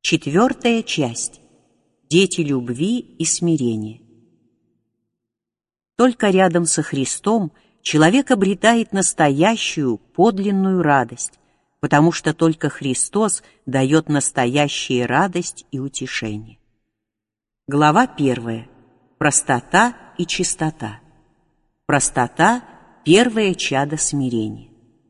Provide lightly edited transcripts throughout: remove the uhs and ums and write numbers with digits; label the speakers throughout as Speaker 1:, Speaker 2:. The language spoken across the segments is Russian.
Speaker 1: Четвертая часть. Дети любви и смирения. Только рядом со Христом человек обретает настоящую, подлинную радость, потому что только Христос дает настоящую радость и утешение. Глава 1. Простота и чистота. Простота – первое чадо смирения.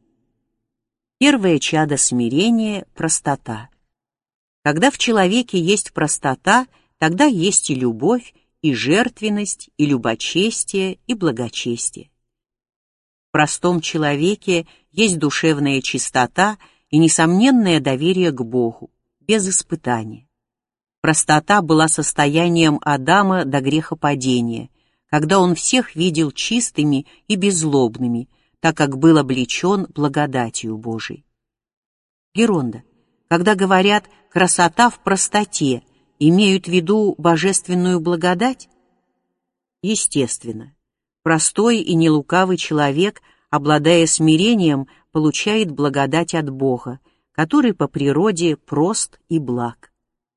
Speaker 1: Первое чадо смирения – простота. Когда в человеке есть простота, тогда есть и любовь, и жертвенность, и любочестие, и благочестие. В простом человеке есть душевная чистота и несомненное доверие к Богу, без испытания. Простота была состоянием Адама до грехопадения, когда он всех видел чистыми и беззлобными, так как был облечен благодатью Божией. Геронда. Когда говорят «красота в простоте», имеют в виду божественную благодать? Естественно. Простой и нелукавый человек, обладая смирением, получает благодать от Бога, который по природе прост и благ.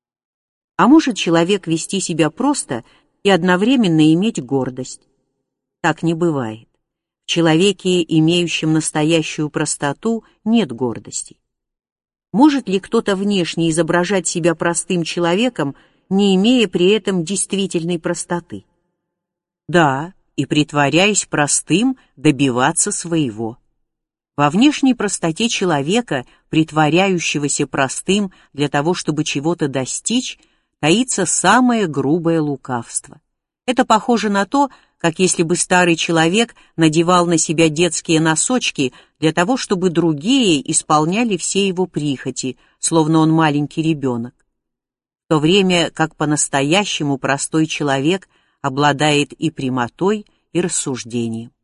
Speaker 1: А может человек вести себя просто и одновременно иметь гордость? Так не бывает. В человеке, имеющем настоящую простоту, нет гордости. Может ли кто-то внешне изображать себя простым человеком, не имея при этом действительной простоты? Да, и притворяясь простым, добиваться своего. Во внешней простоте человека, притворяющегося простым для того, чтобы чего-то достичь, таится самое грубое лукавство. Это похоже на то, как если бы старый человек надевал на себя детские носочки для того, чтобы другие исполняли все его прихоти, словно он маленький ребенок. В то время как по-настоящему простой человек обладает и прямотой, и рассуждением.